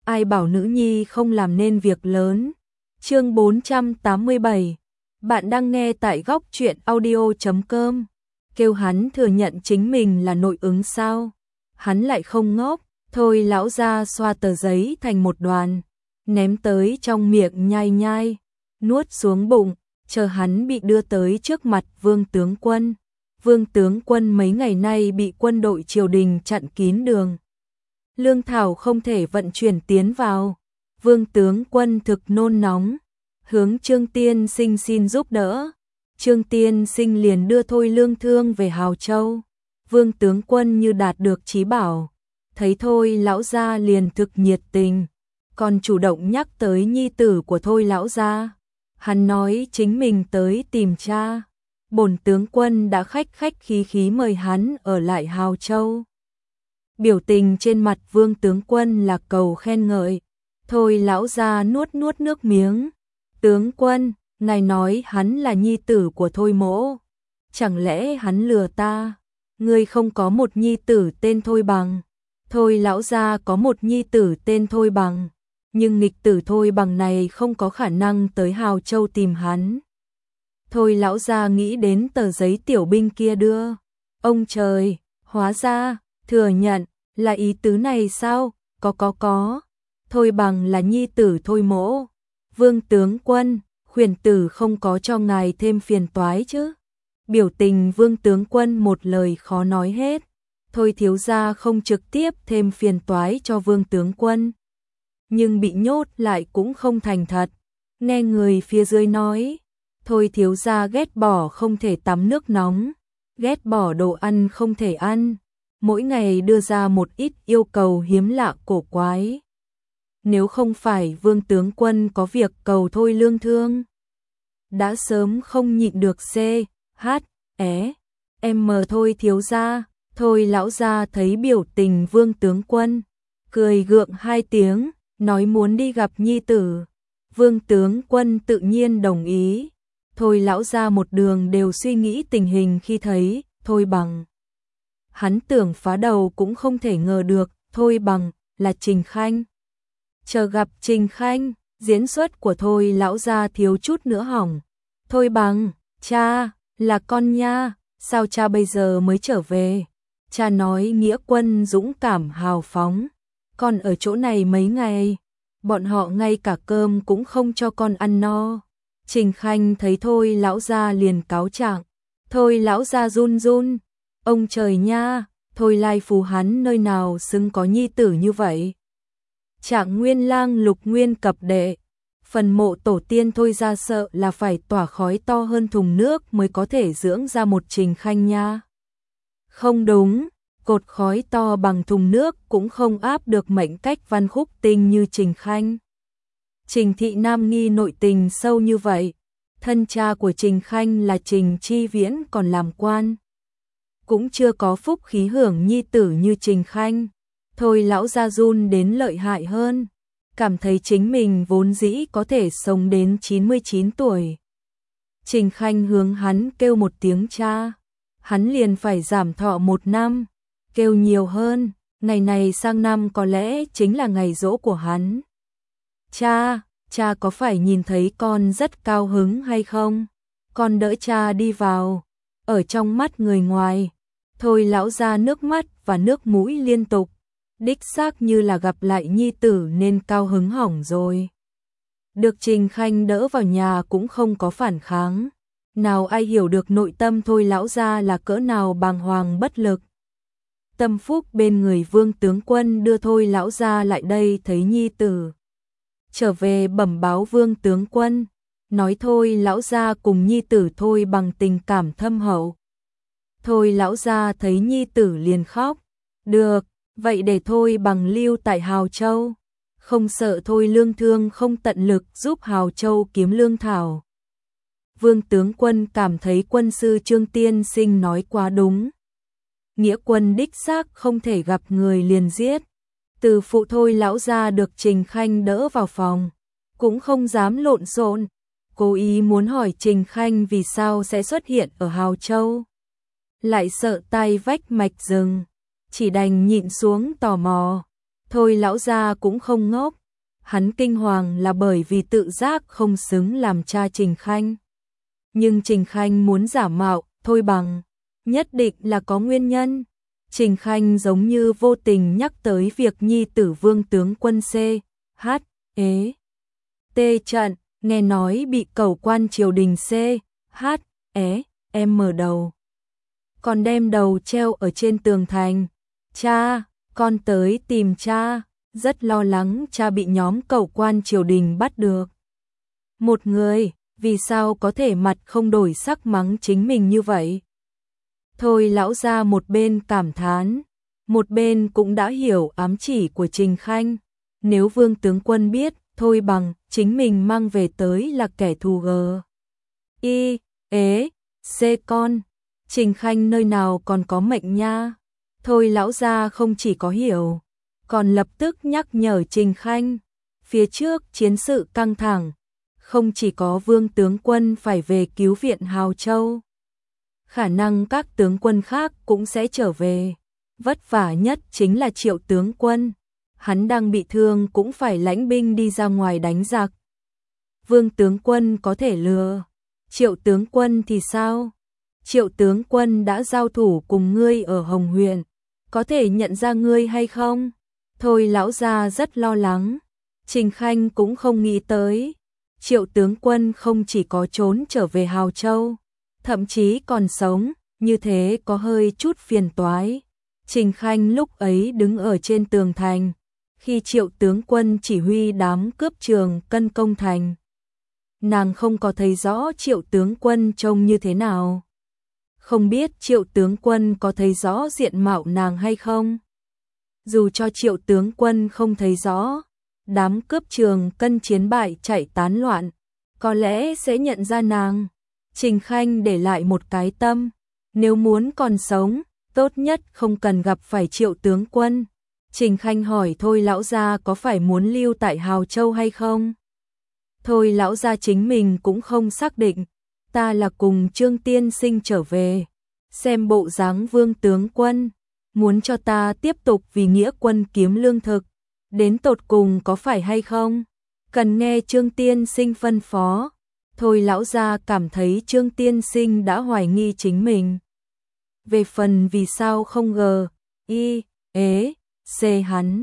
ai bảo nữ nhi không làm nên việc lớn. Chương 487. Bạn đang nghe tại góc truyện audio.com. Kêu hắn thừa nhận chính mình là nội ứng sao? Hắn lại không ngốc. Thôi lão gia xoa tờ giấy thành một đoàn, ném tới trong miệng nhai nhai, nuốt xuống bụng, chờ hắn bị đưa tới trước mặt Vương tướng quân. Vương tướng quân mấy ngày nay bị quân đội triều đình chặn kín đường. Lương thảo không thể vận chuyển tiến vào. Vương tướng quân thực nôn nóng, hướng Trương Tiên Sinh xin giúp đỡ. Trương Tiên Sinh liền đưa Thôi Lương Thương về Hào Châu. Vương tướng quân như đạt được chí bảo, thấy Thôi lão gia liền thực nhiệt tình, còn chủ động nhắc tới nhi tử của Thôi lão gia. Hắn nói chính mình tới tìm cha. Bổn tướng quân đã khách khí mời hắn ở lại Hào Châu. Biểu tình trên mặt Vương tướng quân là cầu khen ngợi. Thôi lão gia nuốt nước miếng. Tướng quân, ngài nói hắn là nhi tử của Thôi mỗ. Chẳng lẽ hắn lừa ta? Ngươi không có một nhi tử tên Thôi Bằng. Thôi lão gia có một nhi tử tên Thôi Bằng, nhưng nghịch tử Thôi Bằng này không có khả năng tới Hào Châu tìm hắn. Thôi lão gia nghĩ đến tờ giấy tiểu binh kia đưa. Ông trời, hóa ra, thừa nhận, là ý tứ này sao? Có. Thôi Bằng là nhi tử Thôi mỗ. Vương tướng quân, khuyển tử không có cho ngài thêm phiền toái chứ? Biểu tình Vương tướng quân một lời khó nói hết. Thôi thiếu gia không trực tiếp thêm phiền toái cho Vương tướng quân, nhưng bị nhốt lại cũng không thành thật. Nghe người phía dưới nói, Thôi thiếu gia ghét bỏ không thể tắm nước nóng, ghét bỏ đồ ăn không thể ăn, mỗi ngày đưa ra một ít yêu cầu hiếm lạ cổ quái. Nếu không phải Vương tướng quân có việc cầu Thôi Lương Thương, đã sớm không nhịn được em Thôi thiếu gia. Thôi lão gia thấy biểu tình Vương tướng quân, cười gượng hai tiếng, nói muốn đi gặp nhi tử. Vương tướng quân tự nhiên đồng ý. Thôi lão gia một đường đều suy nghĩ tình hình khi thấy Thôi Bằng. Hắn tưởng phá đầu cũng không thể ngờ được Thôi Bằng là Trình Khanh. Chờ gặp Trình Khanh, diễn xuất của Thôi lão gia thiếu chút nữa hỏng. Thôi Bằng, cha, là con nha, sao cha bây giờ mới trở về? Cha nói nghĩa quân dũng cảm hào phóng, con ở chỗ này mấy ngày, bọn họ ngay cả cơm cũng không cho con ăn no. Trình Khanh thấy Thôi lão gia liền cáo trạng. Thôi lão gia run run, ông trời nha, Thôi lai phù hắn nơi nào xứng có nhi tử như vậy. Trạng Nguyên Lang Lục Nguyên cập đệ, phần mộ tổ tiên Thôi ra sợ là phải tỏa khói to hơn thùng nước mới có thể dưỡng ra một Trình Khanh nha. Không đúng, cột khói to bằng thùng nước cũng không áp được mệnh cách văn khúc tinh như Trình Khanh. Trình thị nam nghi nội tình sâu như vậy, thân cha của Trình Khanh là Trình Chi Viễn còn làm quan, cũng chưa có phúc khí hưởng nhi tử như Trình Khanh. Thôi lão gia run đến lợi hại hơn, cảm thấy chính mình vốn dĩ có thể sống đến 99 tuổi. Trình Khanh hướng hắn kêu một tiếng cha, hắn liền phải giảm thọ 1 năm, kêu nhiều hơn, ngày này sang năm có lẽ chính là ngày giỗ của hắn. Cha có phải nhìn thấy con rất cao hứng hay không? Con đỡ cha đi vào. Ở trong mắt người ngoài, Thôi lão ra nước mắt và nước mũi liên tục, đích xác như là gặp lại nhi tử nên cao hứng hỏng rồi. Được Trình Khanh đỡ vào nhà cũng không có phản kháng. Nào ai hiểu được nội tâm Thôi lão ra là cỡ nào bàng hoàng bất lực. Tâm phúc bên người Vương tướng quân đưa Thôi lão ra lại đây thấy nhi tử. Trở về bẩm báo Vương tướng quân, nói Thôi lão ra cùng nhi tử Thôi bằng tình cảm thâm hậu. Thôi lão ra thấy nhi tử liền khóc. Được, vậy để Thôi bằng lưu tại Hào Châu. Không sợ Thôi Lương Thương không tận lực giúp Hào Châu kiếm lương thảo. Vương tướng quân cảm thấy quân sư Trương Tiên Sinh nói quá đúng. Nghĩa quân đích xác không thể gặp người liền giết. Từ phụ Thôi lão ra được Trình Khanh đỡ vào phòng, cũng không dám lộn xộn, cố ý muốn hỏi Trình Khanh vì sao sẽ xuất hiện ở Hào Châu. Lại sợ tai vách mạch rừng, chỉ đành nhịn xuống tò mò. Thôi lão gia cũng không ngốc, hắn kinh hoàng là bởi vì tự giác không xứng làm cha Trình Khanh. Nhưng Trình Khanh muốn giả mạo Thôi Bằng, nhất định là có nguyên nhân. Trình Khanh giống như vô tình nhắc tới việc nhi tử Vương tướng quân C.H. T trận, nghe nói bị cẩu quan triều đình C.H. mở đầu. Còn đem đầu treo ở trên tường thành. Cha, con tới tìm cha, rất lo lắng cha bị nhóm cẩu quan triều đình bắt được. Một người, vì sao có thể mặt không đổi sắc mắng chính mình như vậy? Thôi lão gia một bên cảm thán, một bên cũng đã hiểu ám chỉ của Trình Khanh. Nếu Vương tướng quân biết, Thôi Bằng chính mình mang về tới là kẻ thù C con. Trình Khanh nơi nào còn có mệnh nha. Thôi lão gia không chỉ có hiểu, còn lập tức nhắc nhở Trình Khanh. Phía trước chiến sự căng thẳng, không chỉ có Vương tướng quân phải về cứu viện Hào Châu, khả năng các tướng quân khác cũng sẽ trở về. Vất vả nhất chính là Triệu tướng quân, hắn đang bị thương cũng phải lãnh binh đi ra ngoài đánh giặc. Vương tướng quân có thể lừa, Triệu tướng quân thì sao? Triệu tướng quân đã giao thủ cùng ngươi ở Hồng Huyền, có thể nhận ra ngươi hay không? Thôi lão gia rất lo lắng. Trình Khanh cũng không nghĩ tới, Triệu tướng quân không chỉ có trốn trở về Hào Châu, thậm chí còn sống, như thế có hơi chút phiền toái. Trình Khanh lúc ấy đứng ở trên tường thành, khi Triệu tướng quân chỉ huy đám cướp Trường Cân công thành. Nàng không có thấy rõ Triệu tướng quân trông như thế nào. Không biết Triệu tướng quân có thấy rõ diện mạo nàng hay không? Dù cho Triệu tướng quân không thấy rõ, đám cướp Trường Cân chiến bại chạy tán loạn, có lẽ sẽ nhận ra nàng. Trình Khanh để lại một cái tâm, nếu muốn còn sống, tốt nhất không cần gặp phải Triệu tướng quân. Trình Khanh hỏi Thôi lão gia có phải muốn lưu tại Hào Châu hay không? Thôi lão gia chính mình cũng không xác định, ta là cùng Trương tiên sinh trở về, xem bộ dáng Vương tướng quân, muốn cho ta tiếp tục vì nghĩa quân kiếm lương thực, đến tột cùng có phải hay không? Cần nghe Trương tiên sinh phân phó. Thôi lão gia cảm thấy Trương tiên sinh đã hoài nghi chính mình. Về phần vì sao không C hắn.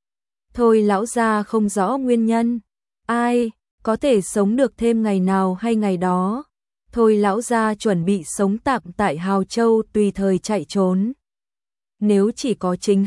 Thôi lão gia không rõ nguyên nhân. Ai có thể sống được thêm ngày nào hay ngày đó. Thôi lão gia chuẩn bị sống tạm tại Hào Châu tùy thời chạy trốn. Nếu chỉ có chính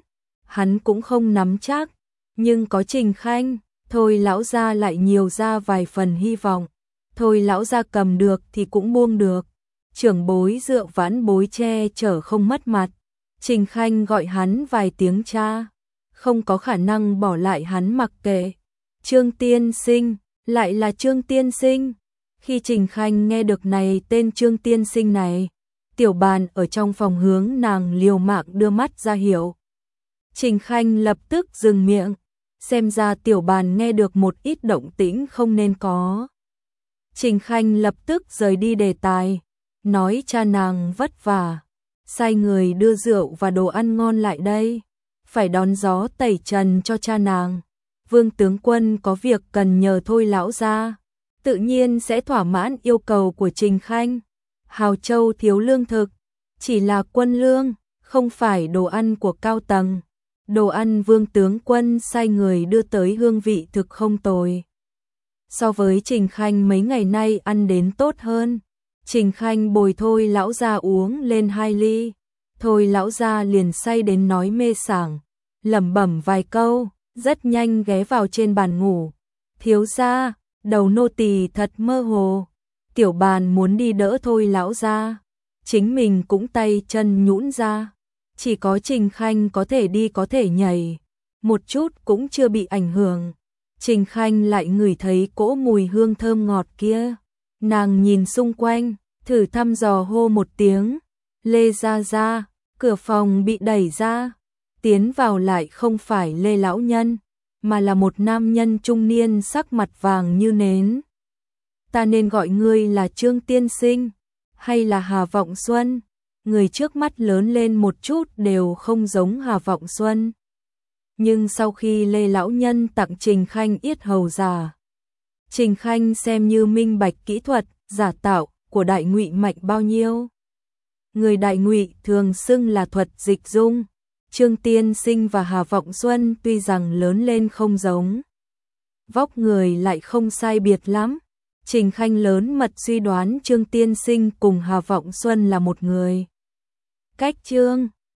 hắn cũng không nắm chắc. Nhưng có Trình Khanh, thôi lão gia lại nhiều ra vài phần hy vọng. Thôi lão gia cầm được thì cũng buông được. Trưởng bối dựa vãn bối che chở không mất mặt. Trình Khanh gọi hắn vài tiếng cha, không có khả năng bỏ lại hắn mặc kệ. Trương tiên sinh, lại là Trương tiên sinh. Khi Trình Khanh nghe được này tên Trương tiên sinh này, Tiểu Bàn ở trong phòng hướng nàng liều mạng đưa mắt ra hiệu. Trình Khanh lập tức dừng miệng, xem ra Tiểu Bàn nghe được một ít động tĩnh không nên có. Trình Khanh lập tức rời đi đề tài, nói cha nàng vất vả, sai người đưa rượu và đồ ăn ngon lại đây, phải đón gió tẩy trần cho cha nàng. Vương tướng quân có việc cần nhờ Thôi lão gia, tự nhiên sẽ thỏa mãn yêu cầu của Trình Khanh. Hào Châu thiếu lương thực, chỉ là quân lương, không phải đồ ăn của cao tầng. Đồ ăn Vương tướng quân sai người đưa tới hương vị thực không tồi. So với Trình Khanh mấy ngày nay ăn đến tốt hơn. Trình Khanh bồi Thôi lão gia uống lên 2 ly. Thôi lão gia liền say đến nói mê sảng, lẩm bẩm vài câu, rất nhanh ghé vào trên bàn ngủ. Thiếu gia, đầu nô tỳ thật mơ hồ. Tiểu Bàn muốn đi đỡ Thôi lão gia, chính mình cũng tay chân nhũn ra. Chỉ có Trình Khanh có thể đi có thể nhảy, một chút cũng chưa bị ảnh hưởng. Trình Khanh lại ngửi thấy cỗ mùi hương thơm ngọt kia. Nàng nhìn xung quanh, thử thăm dò hô một tiếng. Lê gia gia, cửa phòng bị đẩy ra. Tiến vào lại không phải Lê lão nhân, mà là một nam nhân trung niên sắc mặt vàng như nến. Ta nên gọi ngươi là Trương tiên sinh, hay là Hà Vọng Xuân? Người trước mắt lớn lên một chút đều không giống Hà Vọng Xuân. nhưng sau khi Lê lão nhân tặng Trình Khanh yết hầu giả, Trình Khanh xem như minh bạch kỹ thuật giả tạo của Đại Ngụy mạnh bao nhiêu. Người Đại Ngụy thường xưng là thuật dịch dung. Trương Tiên Sinh và Hà Vọng Xuân tuy rằng lớn lên không giống, vóc người lại không sai biệt lắm. Trình Khanh lớn mật suy đoán Trương Tiên Sinh cùng Hà Vọng Xuân là một người. Cách Trương